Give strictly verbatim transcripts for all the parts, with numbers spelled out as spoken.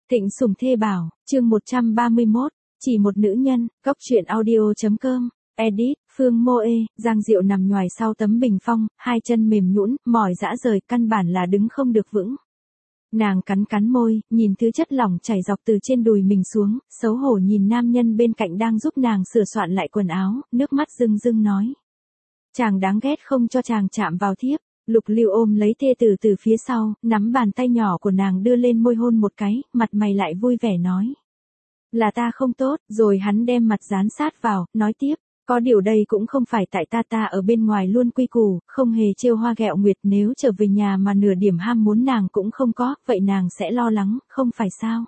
Thịnh Sủng Thê Bảo, chương một trăm ba mươi mốt, chỉ một nữ nhân, góc truyện audio.com, edit, Phương Mô Ê, Giang Diệu nằm nhoài sau tấm bình phong, hai chân mềm nhũn, mỏi dã rời, căn bản là đứng không được vững. Nàng cắn cắn môi, nhìn thứ chất lỏng chảy dọc từ trên đùi mình xuống, xấu hổ nhìn nam nhân bên cạnh đang giúp nàng sửa soạn lại quần áo, nước mắt rưng rưng nói. Chàng đáng ghét không cho chàng chạm vào thiếp. Lục Lưu ôm lấy thê tử từ phía sau, nắm bàn tay nhỏ của nàng đưa lên môi hôn một cái, mặt mày lại vui vẻ nói. Là ta không tốt, rồi hắn đem mặt dán sát vào, nói tiếp, có điều đây cũng không phải tại ta ta ở bên ngoài luôn quy củ, không hề trêu hoa ghẹo nguyệt, nếu trở về nhà mà nửa điểm ham muốn nàng cũng không có, vậy nàng sẽ lo lắng, không phải sao?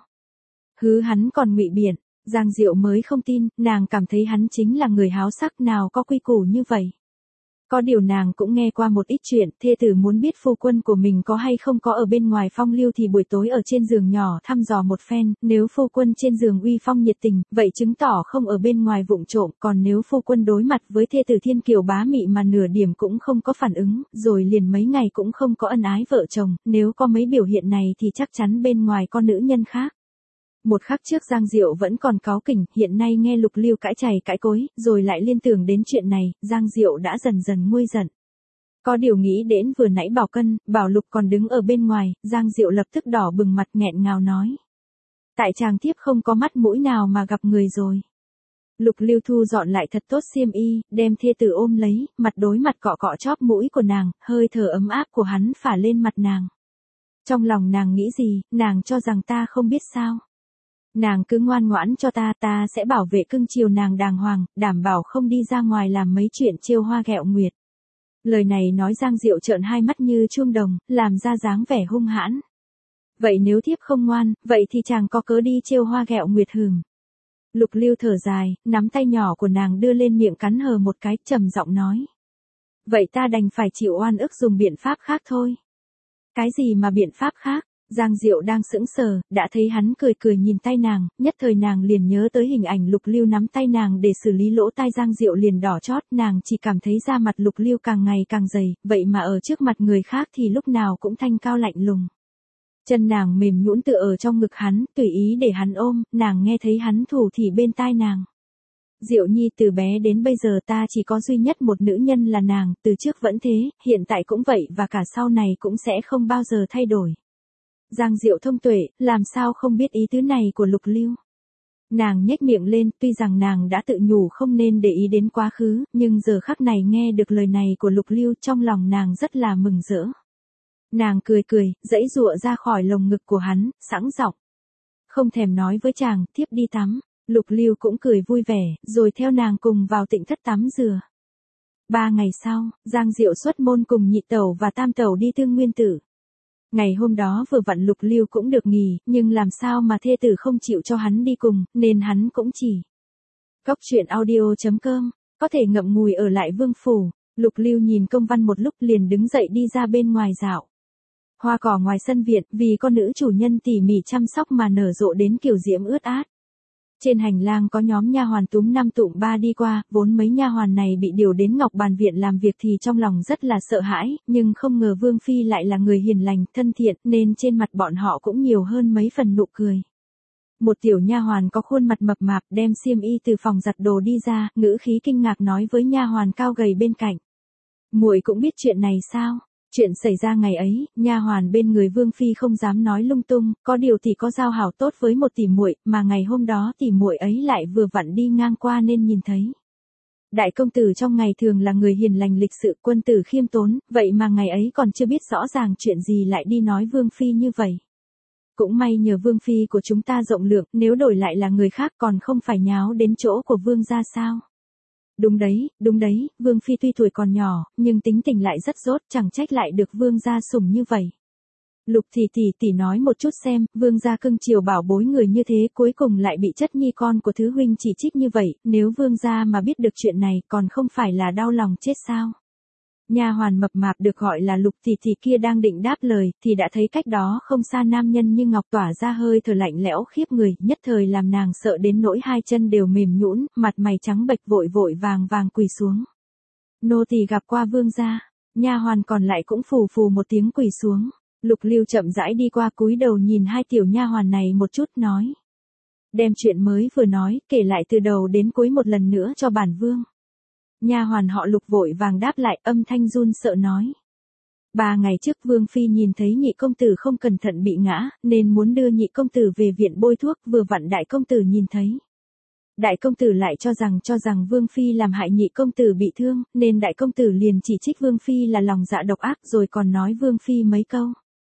Hứ hắn còn ngụy biện, Giang Diệu mới không tin, nàng cảm thấy hắn chính là người háo sắc, nào có quy củ như vậy. Có điều nàng cũng nghe qua một ít chuyện, thê tử muốn biết phu quân của mình có hay không có ở bên ngoài phong lưu thì buổi tối ở trên giường nhỏ thăm dò một phen, nếu phu quân trên giường uy phong nhiệt tình, vậy chứng tỏ không ở bên ngoài vụng trộm, còn nếu phu quân đối mặt với thê tử thiên kiều bá mị mà nửa điểm cũng không có phản ứng, rồi liền mấy ngày cũng không có ân ái vợ chồng, nếu có mấy biểu hiện này thì chắc chắn bên ngoài có nữ nhân khác. Một khắc trước Giang Diệu vẫn còn cáu kỉnh, hiện nay nghe Lục Lưu cãi chày cãi cối, rồi lại liên tưởng đến chuyện này, Giang Diệu đã dần dần nguôi giận. Có điều nghĩ đến vừa nãy Bảo Cân, Bảo Lục còn đứng ở bên ngoài, Giang Diệu lập tức đỏ bừng mặt nghẹn ngào nói. Tại chàng thiếp không có mắt mũi nào mà gặp người rồi. Lục Lưu thu dọn lại thật tốt xiêm y, đem thê tử ôm lấy, mặt đối mặt cọ cọ chóp mũi của nàng, hơi thở ấm áp của hắn phả lên mặt nàng. Trong lòng nàng nghĩ gì, nàng cho rằng ta không biết sao. Nàng cứ ngoan ngoãn cho ta, ta sẽ bảo vệ cưng chiều nàng đàng hoàng, đảm bảo không đi ra ngoài làm mấy chuyện trêu hoa ghẹo nguyệt. Lời này nói Giang Diệu trợn hai mắt như chuông đồng, làm ra dáng vẻ hung hãn. Vậy nếu thiếp không ngoan, vậy thì chàng có cớ đi trêu hoa ghẹo nguyệt hừm. Lục Lưu thở dài, nắm tay nhỏ của nàng đưa lên miệng cắn hờ một cái, trầm giọng nói. Vậy ta đành phải chịu oan ức dùng biện pháp khác thôi. Cái gì mà biện pháp khác? Giang Diệu đang sững sờ, đã thấy hắn cười cười nhìn tay nàng, nhất thời nàng liền nhớ tới hình ảnh Lục Lưu nắm tay nàng để xử lý lỗ tai, Giang Diệu liền đỏ chót, nàng chỉ cảm thấy da mặt Lục Lưu càng ngày càng dày, vậy mà ở trước mặt người khác thì lúc nào cũng thanh cao lạnh lùng. Chân nàng mềm nhũn tựa ở trong ngực hắn, tùy ý để hắn ôm, nàng nghe thấy hắn thủ thỉ bên tai nàng. Diệu Nhi, từ bé đến bây giờ ta chỉ có duy nhất một nữ nhân là nàng, từ trước vẫn thế, hiện tại cũng vậy và cả sau này cũng sẽ không bao giờ thay đổi. Giang Diệu thông tuệ, làm sao không biết ý tứ này của Lục Lưu. Nàng nhếch miệng lên, tuy rằng nàng đã tự nhủ không nên để ý đến quá khứ, nhưng giờ khắc này nghe được lời này của Lục Lưu, trong lòng nàng rất là mừng rỡ. Nàng cười cười, giãy giụa ra khỏi lồng ngực của hắn, sẵn giọng. Không thèm nói với chàng, thiếp đi tắm. Lục Lưu cũng cười vui vẻ, rồi theo nàng cùng vào tịnh thất tắm rửa. Ba ngày sau, Giang Diệu xuất môn cùng nhị tẩu và tam tẩu đi Tương Nguyên Tử. Ngày hôm đó vừa vặn Lục Lưu cũng được nghỉ, nhưng làm sao mà thê tử không chịu cho hắn đi cùng, nên hắn cũng chỉ. Góc truyện audio.com, có thể ngậm ngùi ở lại vương phủ. Lục Lưu nhìn công văn một lúc liền đứng dậy đi ra bên ngoài dạo. Hoa cỏ ngoài sân viện, vì con nữ chủ nhân tỉ mỉ chăm sóc mà nở rộ đến kiểu diễm ướt át. Trên hành lang có nhóm nha hoàn túm năm tụm ba đi qua, vốn mấy nha hoàn này bị điều đến Ngọc Bàn viện làm việc thì trong lòng rất là sợ hãi, nhưng không ngờ Vương phi lại là người hiền lành, thân thiện, nên trên mặt bọn họ cũng nhiều hơn mấy phần nụ cười. Một tiểu nha hoàn có khuôn mặt mập mạp đem xiêm y từ phòng giặt đồ đi ra, ngữ khí kinh ngạc nói với nha hoàn cao gầy bên cạnh. Muội cũng biết chuyện này sao? Chuyện xảy ra ngày ấy, nha hoàn bên người Vương phi không dám nói lung tung, có điều thì có giao hảo tốt với một tỷ muội, mà ngày hôm đó tỷ muội ấy lại vừa vặn đi ngang qua nên nhìn thấy. Đại công tử trong ngày thường là người hiền lành lịch sự, quân tử khiêm tốn, vậy mà ngày ấy còn chưa biết rõ ràng chuyện gì lại đi nói Vương phi như vậy. Cũng may nhờ Vương phi của chúng ta rộng lượng, nếu đổi lại là người khác còn không phải nháo đến chỗ của Vương gia sao. Đúng đấy, đúng đấy, Vương phi tuy tuổi còn nhỏ, nhưng tính tình lại rất dốt, chẳng trách lại được Vương gia sủng như vậy. Lục tỷ tỷ tỷ nói một chút xem, Vương gia cưng chiều bảo bối người như thế, cuối cùng lại bị chất nhi con của thứ huynh chỉ trích như vậy, nếu Vương gia mà biết được chuyện này, còn không phải là đau lòng chết sao? Nha hoàn mập mạp được gọi là Lục tỷ tỷ kia đang định đáp lời, thì đã thấy cách đó không xa nam nhân như ngọc tỏa ra hơi thở lạnh lẽo khiếp người, nhất thời làm nàng sợ đến nỗi hai chân đều mềm nhũn, mặt mày trắng bệch, vội vội vàng vàng quỳ xuống. Nô tỳ gặp qua Vương gia. Nha hoàn còn lại cũng phù phù một tiếng quỳ xuống. Lục Lưu chậm rãi đi qua cúi đầu nhìn hai tiểu nha hoàn này một chút nói. Đem chuyện mới vừa nói, kể lại từ đầu đến cuối một lần nữa cho bản vương. Nha hoàn họ Lục vội vàng đáp lại, âm thanh run sợ nói. Ba ngày trước Vương Phi nhìn thấy nhị công tử không cẩn thận bị ngã, nên muốn đưa nhị công tử về viện bôi thuốc, vừa vặn đại công tử nhìn thấy. Đại công tử lại cho rằng cho rằng Vương Phi làm hại nhị công tử bị thương, nên đại công tử liền chỉ trích Vương Phi là lòng dạ độc ác rồi còn nói Vương Phi mấy câu.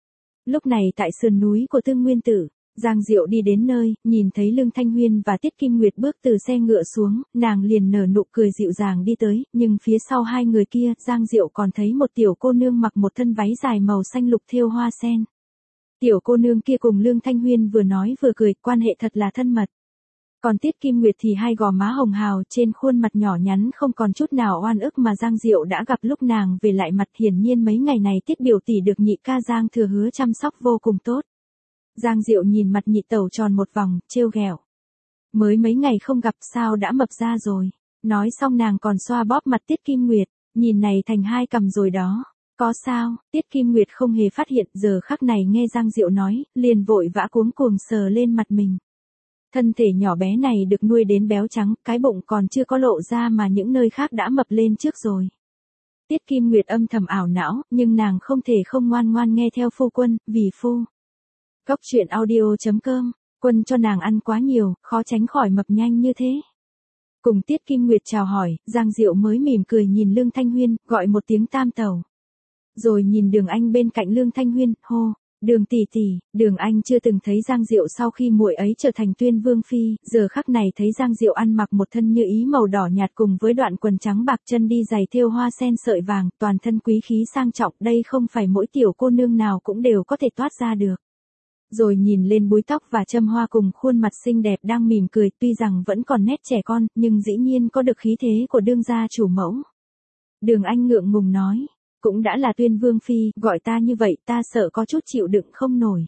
Lúc này tại sườn núi của Tương Nguyên Tử, Giang Diệu đi đến nơi, nhìn thấy Lương Thanh Huyên và Tiết Kim Nguyệt bước từ xe ngựa xuống, nàng liền nở nụ cười dịu dàng đi tới, nhưng phía sau hai người kia, Giang Diệu còn thấy một tiểu cô nương mặc một thân váy dài màu xanh lục thêu hoa sen. Tiểu cô nương kia cùng Lương Thanh Huyên vừa nói vừa cười, quan hệ thật là thân mật. Còn Tiết Kim Nguyệt thì hai gò má hồng hào, trên khuôn mặt nhỏ nhắn không còn chút nào oan ức mà Giang Diệu đã gặp lúc nàng về lại mặt, hiển nhiên mấy ngày này Tiết biểu tỷ được nhị ca Giang Thừa hứa chăm sóc vô cùng tốt. Giang Diệu nhìn mặt nhị tẩu tròn một vòng, trêu ghẹo. Mới mấy ngày không gặp sao đã mập ra rồi. Nói xong nàng còn xoa bóp mặt Tiết Kim Nguyệt, nhìn này thành hai cằm rồi đó. Có sao? Tiết Kim Nguyệt không hề phát hiện, giờ khắc này nghe Giang Diệu nói, liền vội vã cuống cuồng sờ lên mặt mình. Thân thể nhỏ bé này được nuôi đến béo trắng, cái bụng còn chưa có lộ ra mà những nơi khác đã mập lên trước rồi. Tiết Kim Nguyệt âm thầm ảo não, nhưng nàng không thể không ngoan ngoan nghe theo phu quân, vì phu. Cốc truyện audio chấm com, quân cho nàng ăn quá nhiều, khó tránh khỏi mập nhanh như thế. Cùng Tiết Kim Nguyệt chào hỏi, Giang Diệu mới mỉm cười nhìn Lương Thanh Huyên, gọi một tiếng tam tẩu. Rồi nhìn Đường Anh bên cạnh Lương Thanh Huyên, hô, Đường tỷ tỷ. Đường Anh chưa từng thấy Giang Diệu sau khi muội ấy trở thành Tuyên Vương Phi, giờ khắc này thấy Giang Diệu ăn mặc một thân như ý màu đỏ nhạt cùng với đoạn quần trắng bạc, chân đi giày thêu hoa sen sợi vàng, toàn thân quý khí sang trọng, đây không phải mỗi tiểu cô nương nào cũng đều có thể toát ra được. Rồi nhìn lên búi tóc và châm hoa cùng khuôn mặt xinh đẹp đang mỉm cười, tuy rằng vẫn còn nét trẻ con, nhưng dĩ nhiên có được khí thế của đương gia chủ mẫu. Đường Anh ngượng ngùng nói, cũng đã là Tuyên Vương Phi, gọi ta như vậy ta sợ có chút chịu đựng không nổi.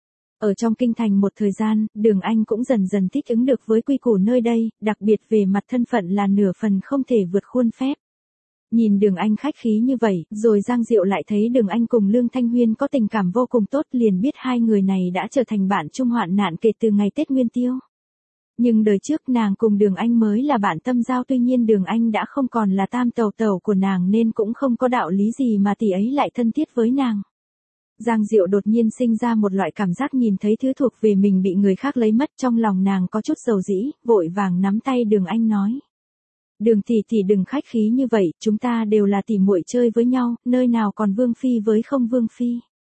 Ở trong kinh thành một thời gian, Đường Anh cũng dần dần thích ứng được với quy củ nơi đây, đặc biệt về mặt thân phận là nửa phần không thể vượt khuôn phép. Nhìn Đường Anh khách khí như vậy, rồi Giang Diệu lại thấy Đường Anh cùng Lương Thanh Huyên có tình cảm vô cùng tốt, liền biết hai người này đã trở thành bạn chung hoạn nạn kể từ ngày Tết Nguyên Tiêu. Nhưng đời trước nàng cùng Đường Anh mới là bạn tâm giao, tuy nhiên Đường Anh đã không còn là tam tẩu tẩu của nàng nên cũng không có đạo lý gì mà tỷ ấy lại thân thiết với nàng. Giang Diệu đột nhiên sinh ra một loại cảm giác nhìn thấy thứ thuộc về mình bị người khác lấy mất, trong lòng nàng có chút dầu dĩ, vội vàng nắm tay Đường Anh nói. Đường tỷ tỷ đừng khách khí như vậy, chúng ta đều là tỷ muội chơi với nhau, nơi nào còn Vương Phi với không Vương Phi.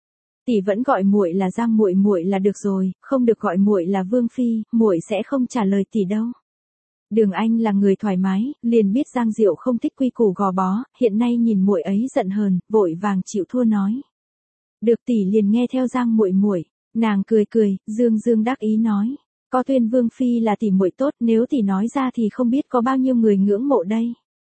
Tỷ vẫn gọi muội là Giang muội muội là được rồi, không được gọi muội là Vương Phi, muội sẽ không trả lời tỷ đâu. Đường Anh là người thoải mái, liền biết Giang Diệu không thích quy củ gò bó, hiện nay nhìn muội ấy giận hờn, vội vàng chịu thua nói. Được tỷ liền nghe theo Giang muội muội. Nàng cười cười, dương dương đắc ý nói. Có Tuyên Vương Phi là tỷ muội tốt, nếu tỷ nói ra thì không biết có bao nhiêu người ngưỡng mộ đây.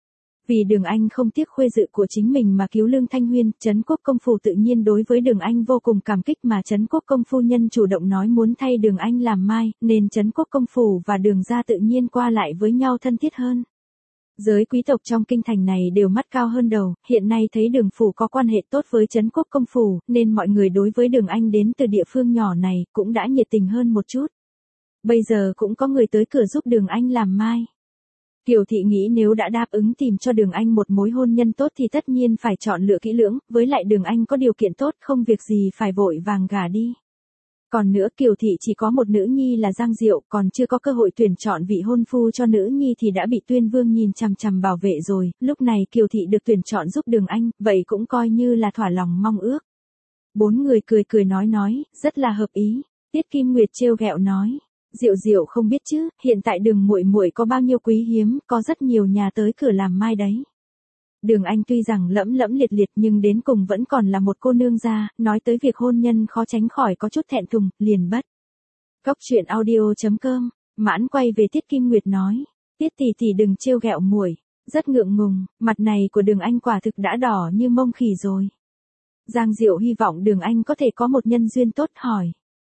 Vì Đường Anh không tiếc khuê dự của chính mình mà cứu Lương Thanh Huyên, Trấn Quốc công phủ tự nhiên đối với Đường Anh vô cùng cảm kích, mà Trấn Quốc công phu nhân chủ động nói muốn thay Đường Anh làm mai, nên Trấn Quốc công phủ và Đường gia tự nhiên qua lại với nhau thân thiết hơn. Giới quý tộc trong kinh thành này đều mắt cao hơn đầu, hiện nay thấy Đường phủ có quan hệ tốt với Trấn Quốc công phủ, nên mọi người đối với Đường Anh đến từ địa phương nhỏ này cũng đã nhiệt tình hơn một chút. Bây giờ cũng có người tới cửa giúp Đường Anh làm mai. Kiều thị nghĩ nếu đã đáp ứng tìm cho Đường Anh một mối hôn nhân tốt thì tất nhiên phải chọn lựa kỹ lưỡng, với lại Đường Anh có điều kiện tốt, không việc gì phải vội vàng gả đi. Còn nữa Kiều thị chỉ có một nữ nhi là Giang Diệu, còn chưa có cơ hội tuyển chọn vị hôn phu cho nữ nhi thì đã bị Tuyên Vương nhìn chằm chằm bảo vệ rồi, lúc này Kiều thị được tuyển chọn giúp Đường Anh, vậy cũng coi như là thỏa lòng mong ước. Bốn người cười cười nói nói, rất là hợp ý. Tiết Kim Nguyệt trêu ghẹo nói. Diệu Diệu không biết chứ, hiện tại Đường muội muội có bao nhiêu quý hiếm, có rất nhiều nhà tới cửa làm mai đấy. Đường Anh tuy rằng lẫm lẫm liệt liệt nhưng đến cùng vẫn còn là một cô nương gia, nói tới việc hôn nhân khó tránh khỏi có chút thẹn thùng, liền bất. Cốc truyện audio chấm com, mãn quay về Tiết Kim Nguyệt nói, Tiết tỷ tỷ đừng trêu ghẹo muội, rất ngượng ngùng, mặt này của Đường Anh quả thực đã đỏ như mông khỉ rồi. Giang Diệu hy vọng Đường Anh có thể có một nhân duyên tốt, hỏi.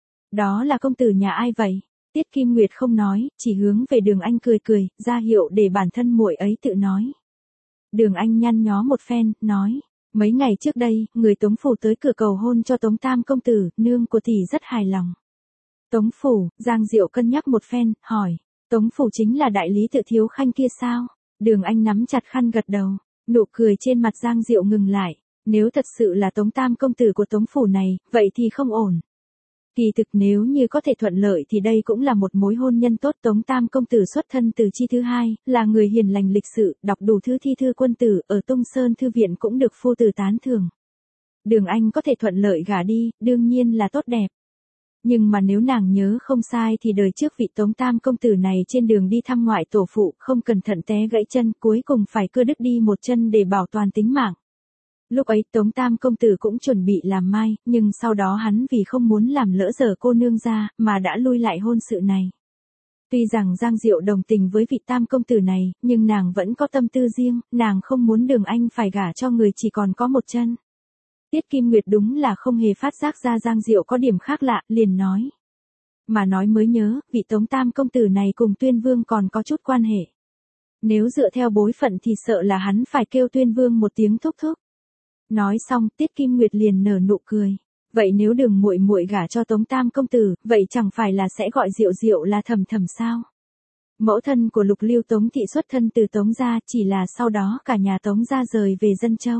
Đó là công tử nhà ai vậy? Tiết Kim Nguyệt không nói, chỉ hướng về Đường Anh cười cười, ra hiệu để bản thân muội ấy tự nói. Đường Anh nhăn nhó một phen, nói, Mấy ngày trước đây, người Tống phủ tới cửa cầu hôn cho Tống Tam công tử, nương của tỷ rất hài lòng. Tống phủ, Giang Diệu cân nhắc một phen, hỏi, Tống phủ chính là đại lý Tự Thiếu Khanh kia sao? Đường Anh nắm chặt khăn gật đầu, nụ cười trên mặt Giang Diệu ngừng lại, nếu thật sự là Tống Tam công tử của Tống phủ này, vậy thì không ổn. Kỳ thực nếu như có thể thuận lợi thì đây cũng là một mối hôn nhân tốt. Tống Tam công tử xuất thân từ chi thứ hai, là người hiền lành lịch sự, đọc đủ thứ thi thư quân tử, ở Tung Sơn thư viện cũng được phu tử tán thưởng. Đường Anh có thể thuận lợi gả đi, đương nhiên là tốt đẹp. Nhưng mà nếu nàng nhớ không sai thì đời trước vị Tống Tam công tử này trên đường đi thăm ngoại tổ phụ, không cẩn thận té gãy chân, cuối cùng phải cưa đứt đi một chân để bảo toàn tính mạng. Lúc ấy Tống Tam công tử cũng chuẩn bị làm mai, nhưng sau đó hắn vì không muốn làm lỡ dở cô nương ra, mà đã lui lại hôn sự này. Tuy rằng Giang Diệu đồng tình với vị Tam công tử này, nhưng nàng vẫn có tâm tư riêng, nàng không muốn Đường Anh phải gả cho người chỉ còn có một chân. Tiết Kim Nguyệt đúng là không hề phát giác ra Giang Diệu có điểm khác lạ, liền nói. Mà nói mới nhớ, vị Tống Tam công tử này cùng Tuyên Vương còn có chút quan hệ. Nếu dựa theo bối phận thì sợ là hắn phải kêu Tuyên Vương một tiếng thúc thúc. Nói xong, Tiết Kim Nguyệt liền nở nụ cười. Vậy nếu Đường muội muội gả cho Tống Tam công tử, vậy chẳng phải là sẽ gọi Diệu Diệu là Thầm Thầm sao? Mẫu thân của Lục Lưu Tống thị xuất thân từ Tống gia, chỉ là sau đó cả nhà Tống gia rời về Dân Châu.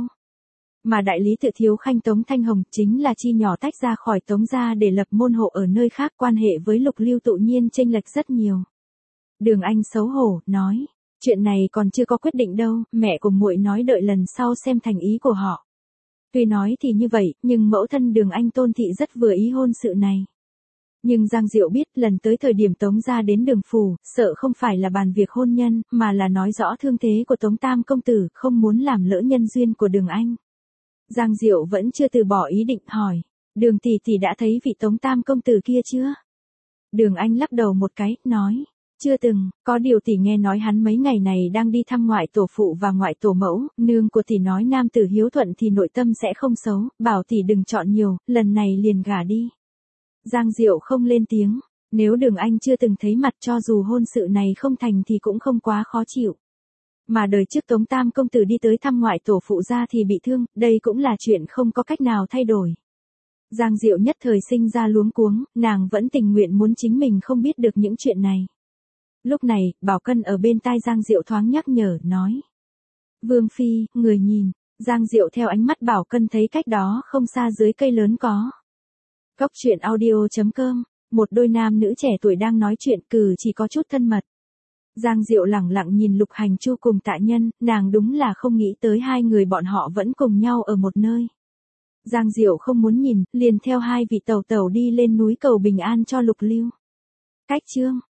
Mà đại lý Tự Thiếu Khanh Tống Thanh Hồng chính là chi nhỏ tách ra khỏi Tống gia để lập môn hộ ở nơi khác, quan hệ với Lục Lưu tự nhiên chênh lệch rất nhiều. Đường Anh xấu hổ, nói, chuyện này còn chưa có quyết định đâu, mẹ của muội nói đợi lần sau xem thành ý của họ. Tuy nói thì như vậy, nhưng mẫu thân Đường Anh Tôn thị rất vừa ý hôn sự này. Nhưng Giang Diệu biết lần tới thời điểm Tống gia đến Đường phủ, sợ không phải là bàn việc hôn nhân, mà là nói rõ thương thế của Tống Tam công tử, không muốn làm lỡ nhân duyên của Đường Anh. Giang Diệu vẫn chưa từ bỏ ý định, hỏi, Đường tỷ tỷ đã thấy vị Tống Tam công tử kia chưa? Đường Anh lắc đầu một cái, nói, chưa từng, có điều tỷ nghe nói hắn mấy ngày này đang đi thăm ngoại tổ phụ và ngoại tổ mẫu, nương của tỷ nói nam tử hiếu thuận thì nội tâm sẽ không xấu, bảo tỷ đừng chọn nhiều, lần này liền gả đi. Giang Diệu không lên tiếng, nếu Đường Anh chưa từng thấy mặt cho dù hôn sự này không thành thì cũng không quá khó chịu. Mà đời trước Tống Tam công tử đi tới thăm ngoại tổ phụ ra thì bị thương, đây cũng là chuyện không có cách nào thay đổi. Giang Diệu nhất thời sinh ra luống cuống, nàng vẫn tình nguyện muốn chính mình không biết được những chuyện này. Lúc này, Bảo Cân ở bên tai Giang Diệu thoáng nhắc nhở, nói. Vương Phi, người nhìn, Giang Diệu theo ánh mắt Bảo Cân thấy cách đó không xa dưới cây lớn có. Góc truyện audio chấm com, một đôi nam nữ trẻ tuổi đang nói chuyện cử chỉ có chút thân mật. Giang Diệu lẳng lặng nhìn Lục Hành Chu cùng Tạ Nhân, nàng đúng là không nghĩ tới hai người bọn họ vẫn cùng nhau ở một nơi. Giang Diệu không muốn nhìn, liền theo hai vị tẩu tẩu đi lên núi cầu bình an cho Lục Lưu. Cách chương